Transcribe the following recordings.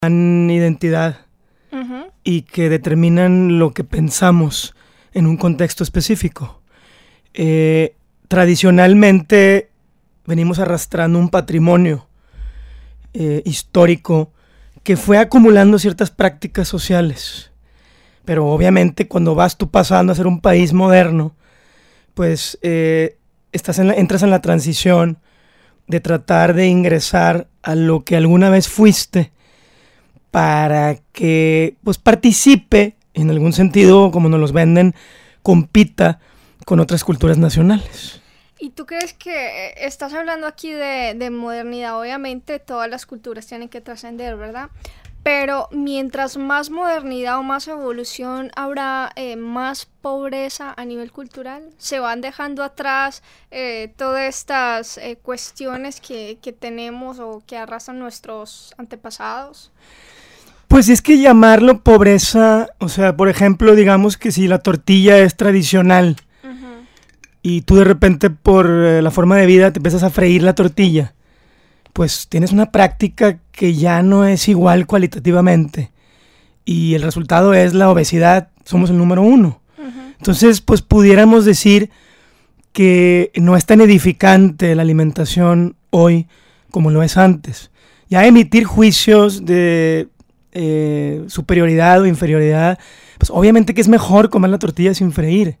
identidad Ujú. y que determinan lo que pensamos en un contexto específico. Tradicionalmente venimos arrastrando un patrimonio histórico que fue acumulando ciertas prácticas sociales. Pero obviamente cuando vas tú pasando a ser un país moderno, pues entras en la transición de tratar de ingresar a lo que alguna vez fuiste para que pues participe, en algún sentido, como nos los venden, compita con otras culturas nacionales. ¿Y tú crees que estás hablando aquí de modernidad? Obviamente todas las culturas tienen que trascender, ¿verdad? Pero mientras más modernidad o más evolución habrá, más pobreza a nivel cultural. Se van dejando atrás todas estas cuestiones que tenemos o que arrastran nuestros antepasados. Pues es que llamarlo pobreza, o sea, por ejemplo, digamos que si la tortilla es tradicional Uh-huh. y tú de repente por la forma de vida te empiezas a freír la tortilla, pues tienes una práctica que ya no es igual cualitativamente y el resultado es la obesidad, somos el número 1. Uh-huh. Entonces, pues pudiéramos decir que no es tan edificante la alimentación hoy como lo es antes. Ya emitir juicios de superioridad o inferioridad, pues obviamente que es mejor comer la tortilla sin freír.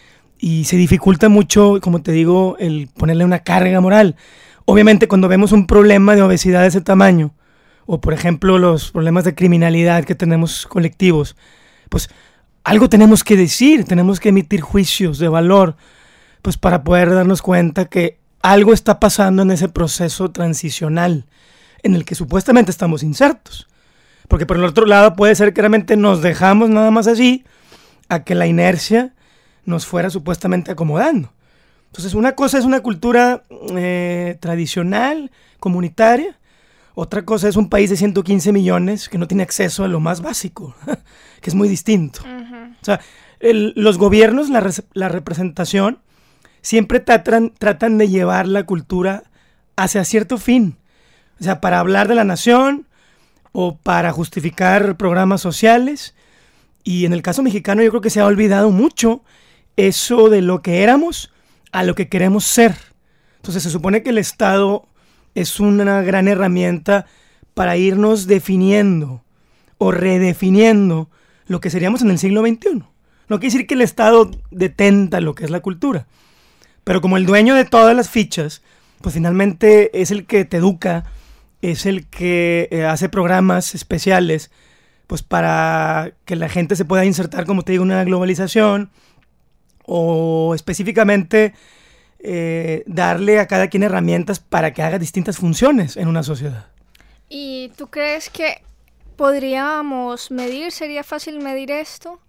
Y se dificulta mucho, como te digo, el ponerle una carga moral. Obviamente cuando vemos un problema de obesidad de ese tamaño, o por ejemplo los problemas de criminalidad que tenemos colectivos, pues algo tenemos que decir, tenemos que emitir juicios de valor, pues para poder darnos cuenta que algo está pasando en ese proceso transicional en el que supuestamente estamos insertos. Porque por el otro lado puede ser que realmente nos dejamos nada más así a que la inercia nos fuera supuestamente acomodando. Entonces una cosa es una cultura tradicional, comunitaria. Otra cosa es un país de 115 millones que no tiene acceso a lo más básico, que es muy distinto. Uh-huh. O sea, los gobiernos, la representación, siempre tratan de llevar la cultura hacia cierto fin. O sea, para hablar de la nación o para justificar programas sociales. Y en el caso mexicano yo creo que se ha olvidado mucho eso de lo que éramos a lo que queremos ser. Entonces se supone que el Estado es una gran herramienta para irnos definiendo o redefiniendo lo que seríamos en el siglo XXI. No quiere decir que el Estado detenta lo que es la cultura, pero como el dueño de todas las fichas, pues finalmente es el que te educa, es el que hace programas especiales, pues para que la gente se pueda insertar, como te digo, en una globalización, o específicamente darle a cada quien herramientas para que haga distintas funciones en una sociedad. ¿Y tú crees que podríamos medir? ¿Sería fácil medir esto?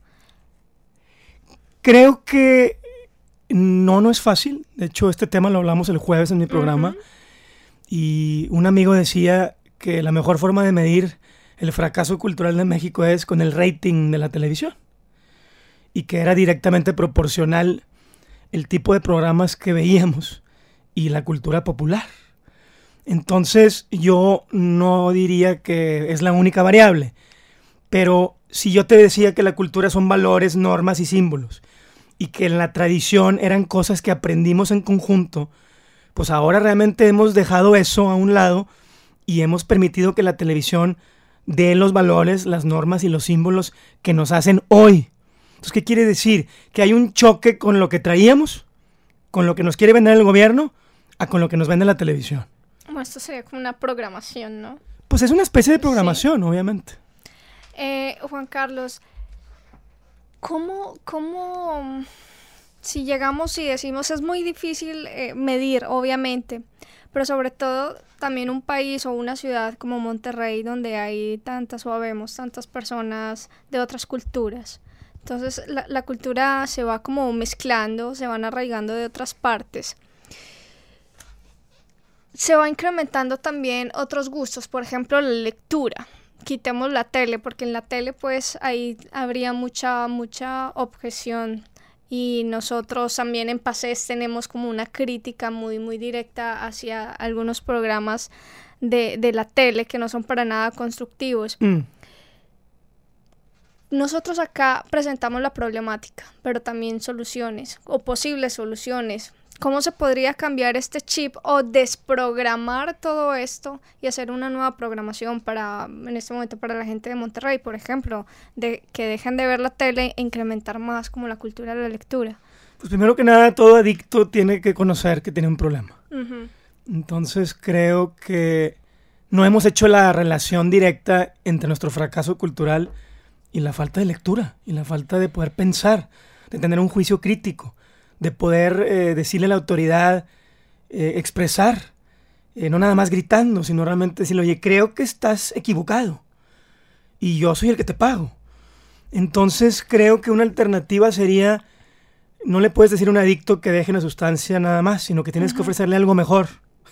Creo que no es fácil. De hecho, este tema lo hablamos el jueves en mi programa. Uh-huh. Y un amigo decía que la mejor forma de medir el fracaso cultural de México es con el rating de la televisión. Y que era directamente proporcional el tipo de programas que veíamos y la cultura popular. Entonces yo no diría que es la única variable, pero si yo te decía que la cultura son valores, normas y símbolos, y que en la tradición eran cosas que aprendimos en conjunto, pues ahora realmente hemos dejado eso a un lado y hemos permitido que la televisión dé los valores, las normas y los símbolos que nos hacen hoy. Entonces, ¿qué quiere decir? Que hay un choque con lo que traíamos, con lo que nos quiere vender el gobierno, a con lo que nos vende la televisión. Bueno, esto sería como una programación, ¿no? Pues es una especie de programación, sí, obviamente. Juan Carlos, ¿cómo si llegamos y decimos es muy difícil medir, obviamente, pero sobre todo también un país o una ciudad como Monterrey donde hay vemos tantas personas de otras culturas? Entonces la cultura se va como mezclando, se van arraigando de otras partes. Se va incrementando también otros gustos, por ejemplo la lectura. Quitemos la tele, porque en la tele pues ahí habría mucha objeción. Y nosotros también en Pasés tenemos como una crítica muy, muy directa hacia algunos programas de la tele que no son para nada constructivos. Nosotros acá presentamos la problemática, pero también soluciones o posibles soluciones. ¿Cómo se podría cambiar este chip o desprogramar todo esto y hacer una nueva programación en este momento para la gente de Monterrey, por ejemplo, que dejen de ver la tele e incrementar más como la cultura de la lectura? Pues primero que nada, todo adicto tiene que conocer que tiene un problema. Entonces creo que no hemos hecho la relación directa entre nuestro fracaso cultural y la falta de lectura, y la falta de poder pensar, de tener un juicio crítico, de poder decirle a la autoridad, expresar, no nada más gritando, sino realmente decirle, oye, creo que estás equivocado y yo soy el que te pago. Entonces creo que una alternativa sería, no le puedes decir a un adicto que deje una sustancia nada más, sino que tienes que ofrecerle algo mejor.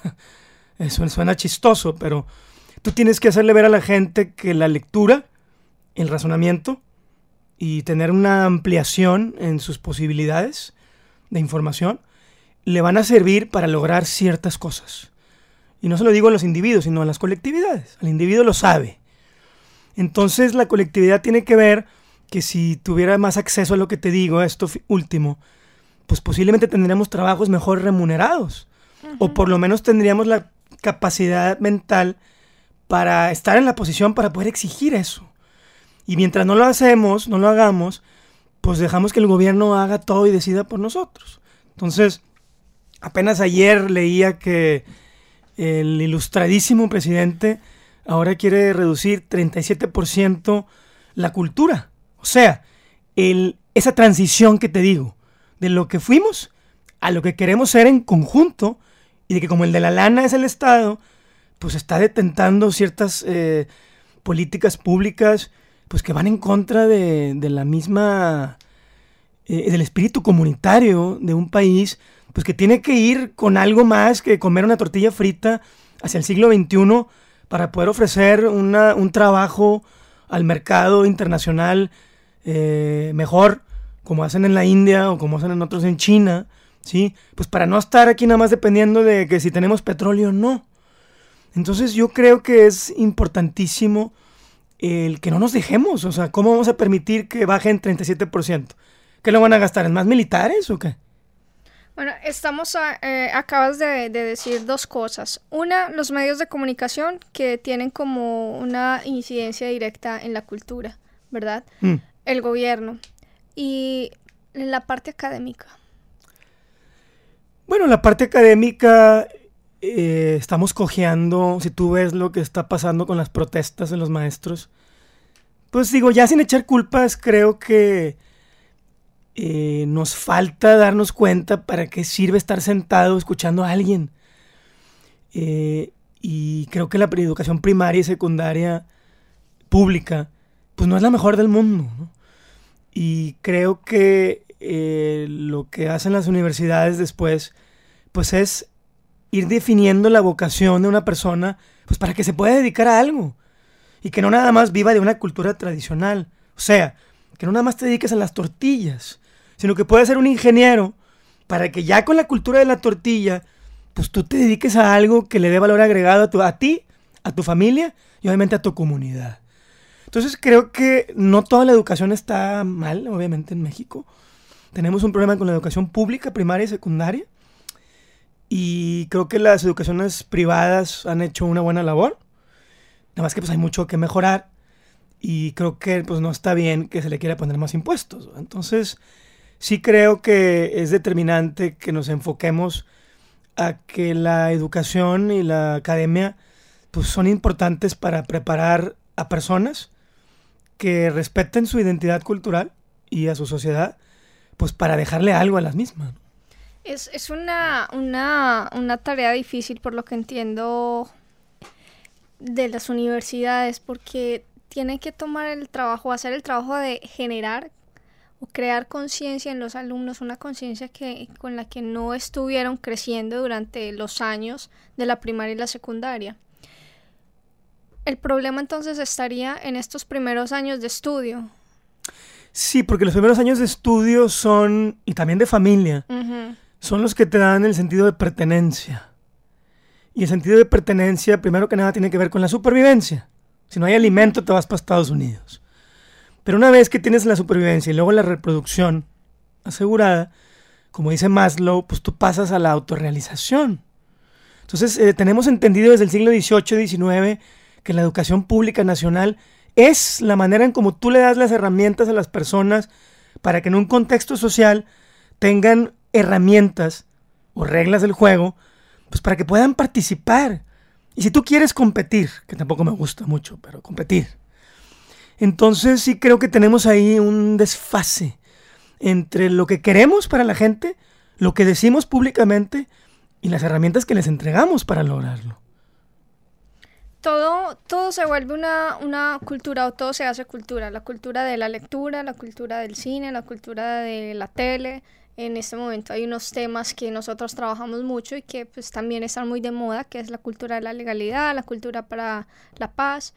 Eso suena chistoso, pero tú tienes que hacerle ver a la gente que la lectura, el razonamiento y tener una ampliación en sus posibilidades de información, le van a servir para lograr ciertas cosas. Y no se lo digo a los individuos, sino a las colectividades. El individuo lo sabe. Entonces la colectividad tiene que ver que si tuviera más acceso a lo que te digo, a esto último, pues posiblemente tendríamos trabajos mejor remunerados. O por lo menos tendríamos la capacidad mental para estar en la posición para poder exigir eso. Y mientras no lo hacemos, no lo hagamos, pues dejamos que el gobierno haga todo y decida por nosotros. Entonces, apenas ayer leía que el ilustradísimo presidente ahora quiere reducir 37% la cultura. O sea, esa transición que te digo, de lo que fuimos a lo que queremos ser en conjunto, y de que como el de la lana es el Estado, pues está detentando ciertas políticas públicas pues que van en contra de la misma, del espíritu comunitario de un país, pues que tiene que ir con algo más que comer una tortilla frita hacia el siglo XXI para poder ofrecer un trabajo al mercado internacional mejor, como hacen en la India o como hacen en otros en China, ¿sí? Pues para no estar aquí nada más dependiendo de que si tenemos petróleo o no. Entonces yo creo que es importantísimo el que no nos dejemos. O sea, ¿cómo vamos a permitir que bajen 37%? ¿Qué lo van a gastar? ¿En más militares o qué? Bueno, acabas de decir dos cosas. Una, los medios de comunicación que tienen como una incidencia directa en la cultura, ¿verdad? El gobierno. Y la parte académica. Bueno, la parte académica estamos cojeando. Si tú ves lo que está pasando con las protestas de los maestros, pues digo, ya sin echar culpas, creo que nos falta darnos cuenta para qué sirve estar sentado escuchando a alguien. Y creo que la educación primaria y secundaria pública, pues no es la mejor del mundo, ¿no? Y creo que lo que hacen las universidades después, pues es ir definiendo la vocación de una persona, pues para que se pueda dedicar a algo. Y que no nada más viva de una cultura tradicional. O sea, que no nada más te dediques a las tortillas, sino que puedas ser un ingeniero para que ya con la cultura de la tortilla, pues tú te dediques a algo que le dé valor agregado a ti, a tu familia y obviamente a tu comunidad. Entonces creo que no toda la educación está mal, obviamente en México. Tenemos un problema con la educación pública, primaria y secundaria. Y creo que las educaciones privadas han hecho una buena labor. Nada más que pues hay mucho que mejorar. Y creo que pues no está bien que se le quiera poner más impuestos. Entonces sí creo que es determinante que nos enfoquemos a que la educación y la academia pues son importantes para preparar a personas que respeten su identidad cultural y a su sociedad, pues para dejarle algo a las mismas. Es una tarea difícil, por lo que entiendo, de las universidades, porque tienen que tomar el trabajo, hacer el trabajo de generar o crear conciencia en los alumnos, una conciencia con la que no estuvieron creciendo durante los años de la primaria y la secundaria. El problema entonces estaría en estos primeros años de estudio. Sí, porque los primeros años de estudio son, y también de familia, son los que te dan el sentido de pertenencia. Y el sentido de pertenencia, primero que nada, tiene que ver con la supervivencia. Si no hay alimento, te vas para Estados Unidos. Pero una vez que tienes la supervivencia y luego la reproducción asegurada, como dice Maslow, pues tú pasas a la autorrealización. Entonces, tenemos entendido desde el siglo XVIII, XIX, que la educación pública nacional es la manera en cómo tú le das las herramientas a las personas para que en un contexto social tengan herramientas o reglas del juego, pues para que puedan participar. Y si tú quieres competir, que tampoco me gusta mucho, pero competir, entonces sí creo que tenemos ahí un desfase entre lo que queremos para la gente, lo que decimos públicamente y las herramientas que les entregamos para lograrlo. Todo se vuelve una cultura, o todo se hace cultura. La cultura de la lectura, la cultura del cine, la cultura de la tele. En este momento hay unos temas que nosotros trabajamos mucho y que pues también están muy de moda, que es la cultura de la legalidad, la cultura para la paz.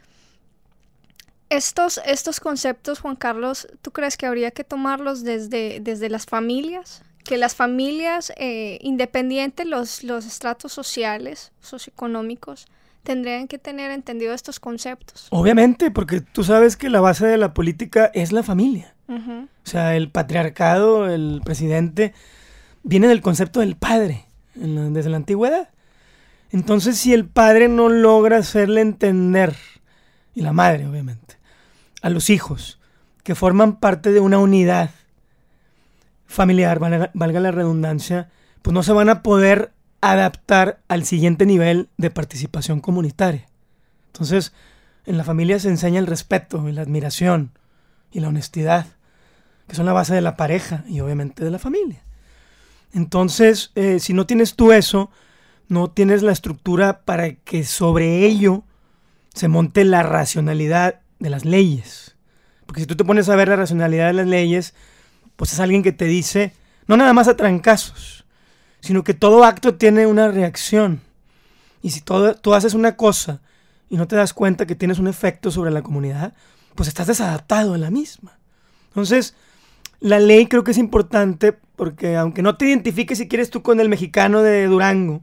Estos conceptos, Juan Carlos, ¿tú crees que habría que tomarlos desde las familias? Que las familias, independientes los estratos sociales, socioeconómicos, tendrían que tener entendido estos conceptos. Obviamente, porque tú sabes que la base de la política es la familia. Uh-huh. O sea, el patriarcado, el presidente, viene del concepto del padre, desde la antigüedad. Entonces, si el padre no logra hacerle entender, y la madre, obviamente, a los hijos que forman parte de una unidad familiar, valga la redundancia, pues no se van a poder adaptar al siguiente nivel de participación comunitaria. Entonces, en la familia se enseña el respeto y la admiración y la honestidad, que son la base de la pareja y obviamente de la familia. Entonces, si no tienes tú eso, no tienes la estructura para que sobre ello se monte la racionalidad de las leyes. Porque si tú te pones a ver la racionalidad de las leyes, pues es alguien que te dice, no nada más a trancazos, sino que todo acto tiene una reacción. Y si tú haces una cosa y no te das cuenta que tienes un efecto sobre la comunidad, pues estás desadaptado a la misma. Entonces, la ley creo que es importante porque aunque no te identifiques si quieres tú con el mexicano de Durango,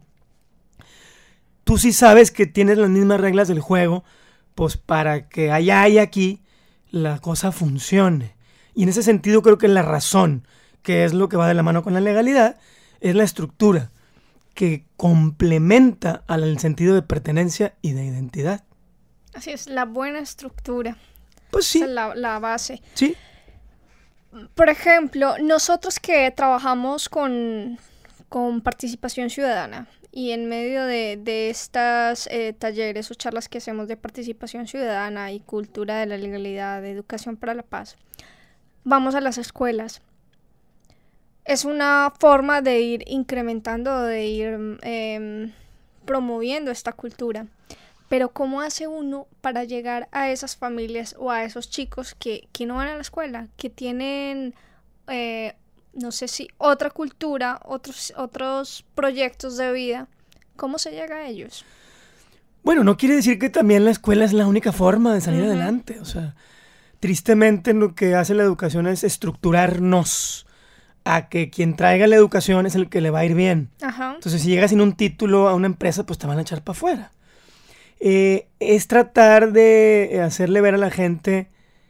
tú sí sabes que tienes las mismas reglas del juego, pues para que allá y aquí la cosa funcione. Y en ese sentido creo que la razón, que es lo que va de la mano con la legalidad, es la estructura que complementa al sentido de pertenencia y de identidad. Así es, la buena estructura. Pues sí. Esa es la base. Sí. Por ejemplo, nosotros que trabajamos con participación ciudadana y en medio de estas talleres o charlas que hacemos de participación ciudadana y cultura de la legalidad, de educación para la paz, vamos a las escuelas. Es una forma de ir incrementando, de ir promoviendo esta cultura. Pero ¿cómo hace uno para llegar a esas familias o a esos chicos que no van a la escuela, que tienen, no sé si otra cultura, otros proyectos de vida? ¿Cómo se llega a ellos? Bueno, no quiere decir que también la escuela es la única forma de salir adelante. O sea, tristemente lo que hace la educación es estructurarnos a que quien traiga la educación es el que le va a ir bien. Ajá. Entonces, si llegas sin un título a una empresa, pues te van a echar para afuera. Es tratar de hacerle ver a la gente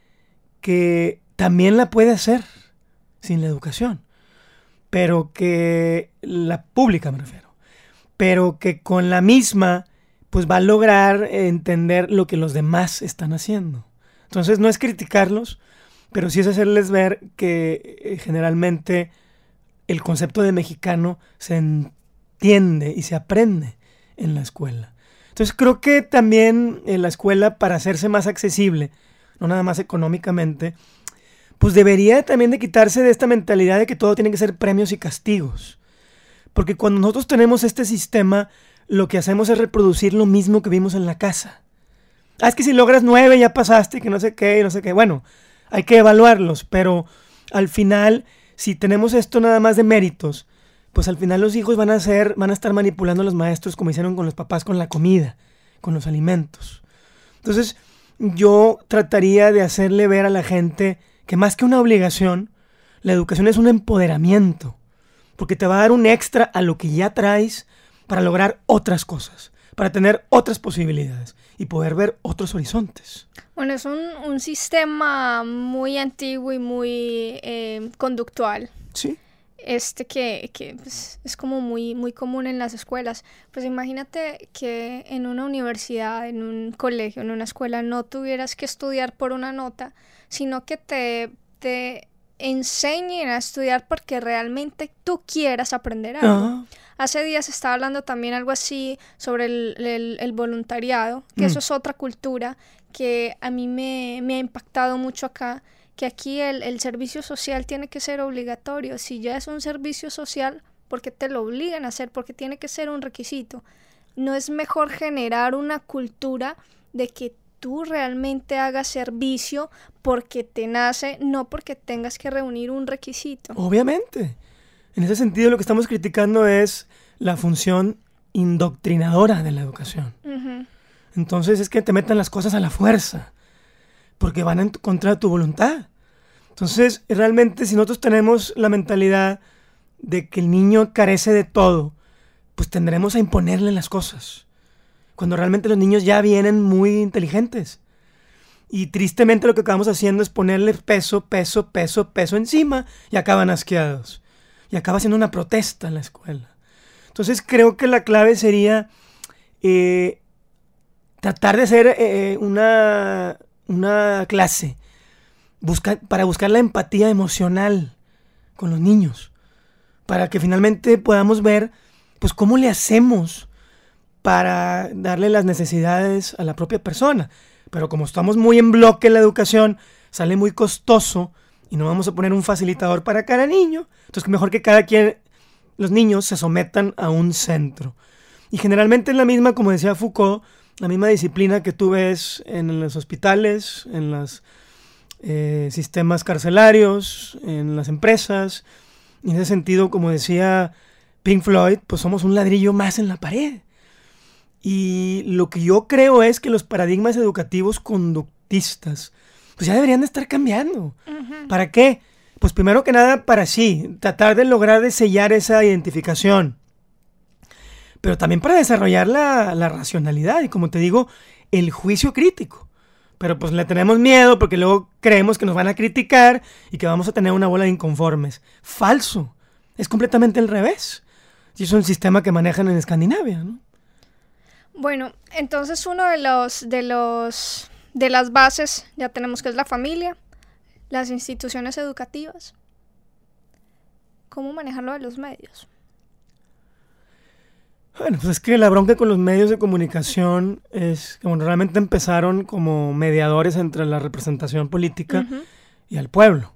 que también la puede hacer sin la educación, pero que la pública me refiero, pero que con la misma pues va a lograr entender lo que los demás están haciendo. Entonces no es criticarlos, pero sí es hacerles ver que generalmente el concepto de mexicano se entiende y se aprende en la escuela. Entonces creo que también en la escuela, para hacerse más accesible, no nada más económicamente, pues debería también de quitarse de esta mentalidad de que todo tiene que ser premios y castigos. Porque cuando nosotros tenemos este sistema, lo que hacemos es reproducir lo mismo que vimos en la casa. Ah, es que si logras 9 ya pasaste, que no sé qué, y no sé qué. Bueno, hay que evaluarlos, pero al final, si tenemos esto nada más de méritos, pues al final los hijos van a estar manipulando a los maestros como hicieron con los papás con la comida, con los alimentos. Entonces, yo trataría de hacerle ver a la gente que más que una obligación, la educación es un empoderamiento, porque te va a dar un extra a lo que ya traes para lograr otras cosas, para tener otras posibilidades y poder ver otros horizontes. Bueno, es un sistema muy antiguo y muy conductual. Sí. Que pues, es como muy común en las escuelas. Pues imagínate que en una universidad, en un colegio, en una escuela, no tuvieras que estudiar por una nota, sino que te enseñen a estudiar porque realmente tú quieras aprender algo. Hace días estaba hablando también algo así sobre el voluntariado, que eso es otra cultura que a mí me ha impactado mucho acá, que aquí el servicio social tiene que ser obligatorio. Si ya es un servicio social, ¿por qué te lo obligan a hacer? Porque tiene que ser un requisito. ¿No es mejor generar una cultura de que tú realmente hagas servicio porque te nace, no porque tengas que reunir un requisito? Obviamente. En ese sentido, lo que estamos criticando es la función indoctrinadora de la educación. Uh-huh. Entonces es que te metan las cosas a la fuerza, porque van en contra de tu voluntad. Entonces, realmente, si nosotros tenemos la mentalidad de que el niño carece de todo, pues tendremos a imponerle las cosas, cuando realmente los niños ya vienen muy inteligentes. Y tristemente lo que acabamos haciendo es ponerle peso encima y acaban asqueados. Y acaba siendo una protesta en la escuela. Entonces creo que la clave sería tratar de hacer una clase para buscar la empatía emocional con los niños, para que finalmente podamos ver pues cómo le hacemos para darle las necesidades a la propia persona. Pero como estamos muy en bloque en la educación, sale muy costoso y no vamos a poner un facilitador para cada niño. Entonces mejor que los niños se sometan a un centro. Y generalmente es la misma, como decía Foucault, la misma disciplina que tú ves en los hospitales, en los sistemas carcelarios, en las empresas. Y en ese sentido, como decía Pink Floyd, pues somos un ladrillo más en la pared. Y lo que yo creo es que los paradigmas educativos conductistas pues ya deberían de estar cambiando. Uh-huh. ¿Para qué? Pues primero que nada para tratar de lograr de sellar esa identificación. Pero también para desarrollar la racionalidad y, como te digo, el juicio crítico. Pero pues le tenemos miedo porque luego creemos que nos van a criticar y que vamos a tener una bola de inconformes. Falso. Es completamente al revés. Y es un sistema que manejan en Escandinavia, ¿no? Bueno, entonces uno de las bases ya tenemos que es la familia, las instituciones educativas. ¿Cómo manejarlo de los medios? Bueno, pues es que la bronca con los medios de comunicación es que realmente empezaron como mediadores entre la representación política uh-huh. y el pueblo.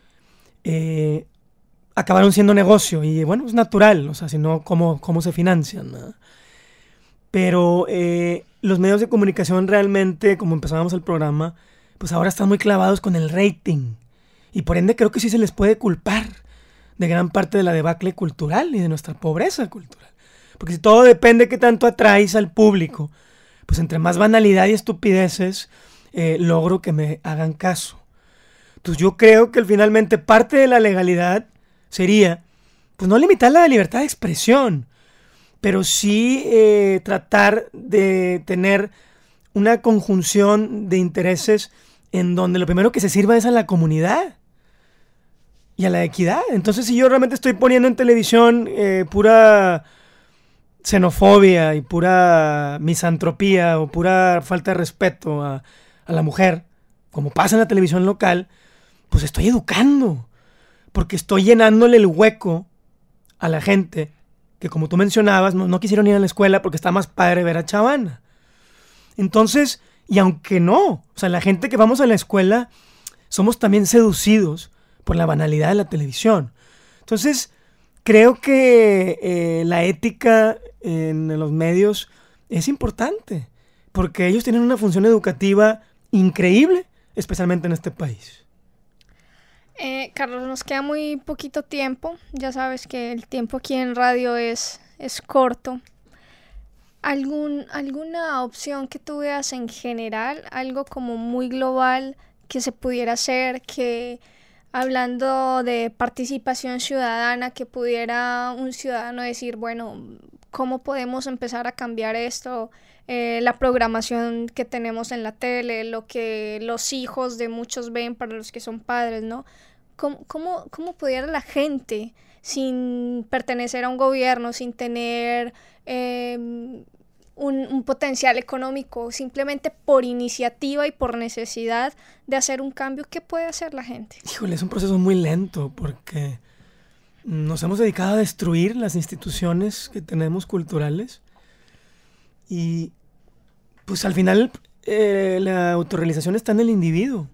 Acabaron siendo negocio y bueno, es natural, o sea, si no, ¿cómo se financian, ¿no? Pero los medios de comunicación realmente, como empezábamos el programa, pues ahora están muy clavados con el rating. Y por ende creo que sí se les puede culpar de gran parte de la debacle cultural y de nuestra pobreza cultural. Porque si todo depende de qué tanto atraes al público, pues entre más banalidad y estupideces, logro que me hagan caso. Entonces yo creo que finalmente parte de la legalidad sería, pues no limitar la libertad de expresión, pero sí tratar de tener una conjunción de intereses en donde lo primero que se sirva es a la comunidad y a la equidad. Entonces, si yo realmente estoy poniendo en televisión pura xenofobia y pura misantropía o pura falta de respeto a la mujer, como pasa en la televisión local, pues estoy educando, porque estoy llenándole el hueco a la gente que, como tú mencionabas, no quisieron ir a la escuela porque está más padre ver a Chavana. Entonces, y aunque no, o sea, la gente que vamos a la escuela somos también seducidos por la banalidad de la televisión. Entonces, creo que la ética en los medios es importante, porque ellos tienen una función educativa increíble, especialmente en este país. Carlos, nos queda muy poquito tiempo. Ya sabes que el tiempo aquí en radio es corto. ¿Alguna opción que tú veas en general? Algo como muy global que se pudiera hacer, que hablando de participación ciudadana, que pudiera un ciudadano decir, bueno, ¿cómo podemos empezar a cambiar esto? La programación que tenemos en la tele, lo que los hijos de muchos ven para los que son padres, ¿no? ¿Cómo pudiera la gente, sin pertenecer a un gobierno, sin tener un potencial económico, simplemente por iniciativa y por necesidad de hacer un cambio, qué puede hacer la gente? Híjole, es un proceso muy lento porque nos hemos dedicado a destruir las instituciones que tenemos culturales y pues al final la autorrealización está en el individuo,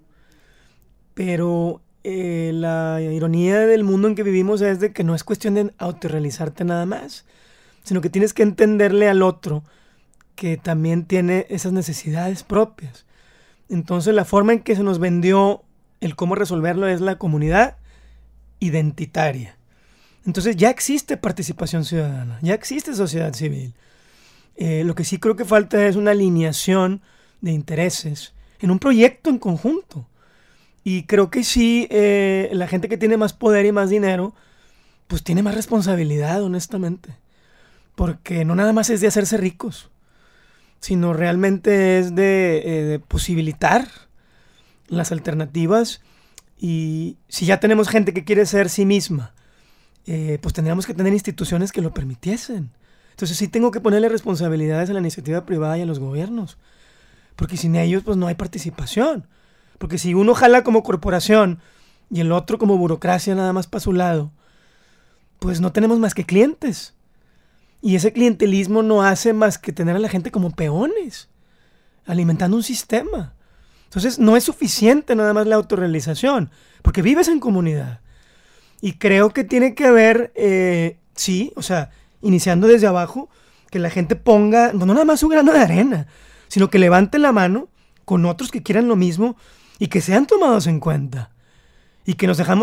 pero la ironía del mundo en que vivimos es de que no es cuestión de autorrealizarte nada más, sino que tienes que entenderle al otro que también tiene esas necesidades propias. Entonces la forma en que se nos vendió el cómo resolverlo es la comunidad identitaria. Entonces ya existe participación ciudadana, ya existe sociedad civil. Lo que sí creo que falta es una alineación de intereses en un proyecto en conjunto. Y creo que sí, la gente que tiene más poder y más dinero, pues tiene más responsabilidad, honestamente. Porque no nada más es de hacerse ricos, sino realmente es de posibilitar las alternativas. Y si ya tenemos gente que quiere ser sí misma, pues tendríamos que tener instituciones que lo permitiesen. Entonces sí tengo que ponerle responsabilidades a la iniciativa privada y a los gobiernos, porque sin ellos pues no hay participación. Porque si uno jala como corporación y el otro como burocracia nada más para su lado, pues no tenemos más que clientes. Y ese clientelismo no hace más que tener a la gente como peones, alimentando un sistema. Entonces no es suficiente nada más la autorrealización, porque vives en comunidad. Y creo que tiene que haber, sí, o sea, iniciando desde abajo, que la gente ponga, no nada más un grano de arena, sino que levante la mano con otros que quieran lo mismo y que sean tomados en cuenta. Y que nos dejemos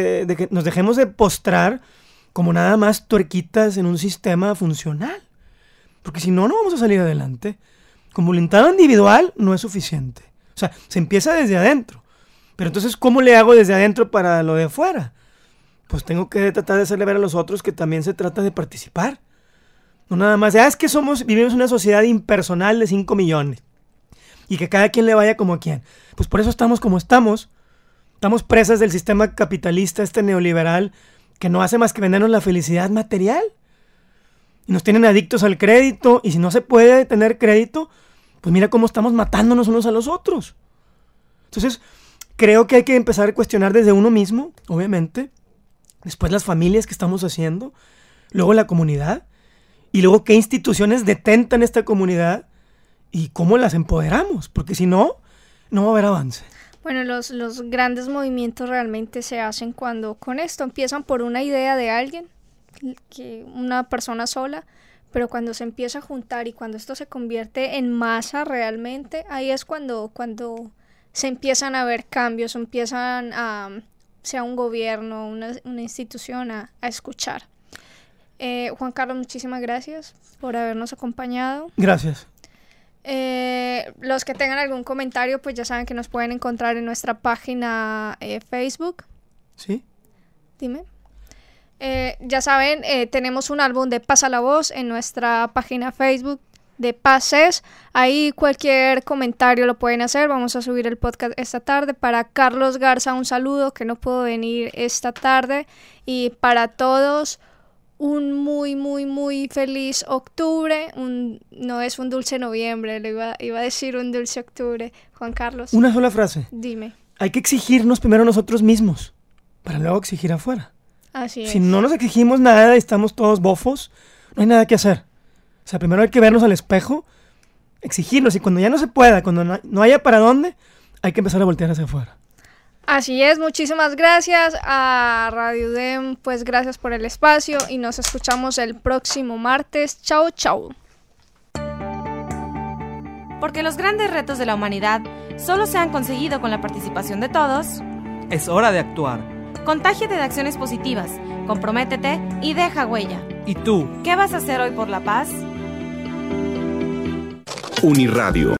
de postrar como nada más tuerquitas en un sistema funcional. Porque si no, no vamos a salir adelante. Con voluntad individual no es suficiente. O sea, se empieza desde adentro. Pero entonces, ¿cómo le hago desde adentro para lo de afuera? Pues tengo que tratar de hacerle ver a los otros que también se trata de participar. No nada más de, es que vivimos en una sociedad impersonal de 5 millones. Y que cada quien le vaya como a quien. Pues por eso estamos como estamos. Estamos presas del sistema capitalista, neoliberal, que no hace más que vendernos la felicidad material. Y nos tienen adictos al crédito. Y si no se puede tener crédito, pues mira cómo estamos matándonos unos a los otros. Entonces, creo que hay que empezar a cuestionar desde uno mismo, obviamente. Después las familias que estamos haciendo. Luego la comunidad. Y luego qué instituciones detentan esta comunidad. Y cómo las empoderamos. Porque si no, no va a haber avance. Bueno, los grandes movimientos realmente se hacen cuando con esto empiezan por una idea de alguien, una persona sola, pero cuando se empieza a juntar y cuando esto se convierte en masa realmente, ahí es cuando se empiezan a ver cambios, empiezan sea un gobierno, una institución a escuchar. Juan Carlos, muchísimas gracias por habernos acompañado. Gracias. Los que tengan algún comentario, pues ya saben que nos pueden encontrar en nuestra página Facebook. ¿Sí? Dime. Ya saben, tenemos un álbum de Pasa la Voz en nuestra página Facebook de Pases. Ahí cualquier comentario lo pueden hacer. Vamos a subir el podcast esta tarde. Para Carlos Garza, un saludo, que no pudo venir esta tarde. Y para todos, un muy, muy, muy feliz octubre. No es un dulce noviembre, iba a decir un dulce octubre. Juan Carlos. Una sola frase. Dime. Hay que exigirnos primero nosotros mismos, para luego exigir afuera. Así es. Si no nos exigimos nada y estamos todos bofos, no hay nada que hacer. O sea, primero hay que vernos al espejo, exigirnos, y cuando ya no se pueda, cuando no haya para dónde, hay que empezar a voltear hacia afuera. Así es, muchísimas gracias a Radio UDEM, pues gracias por el espacio y nos escuchamos el próximo martes. Chao, chao. Porque los grandes retos de la humanidad solo se han conseguido con la participación de todos, es hora de actuar. Contágiate de acciones positivas, comprométete y deja huella. ¿Y tú? ¿Qué vas a hacer hoy por la paz? Uniradio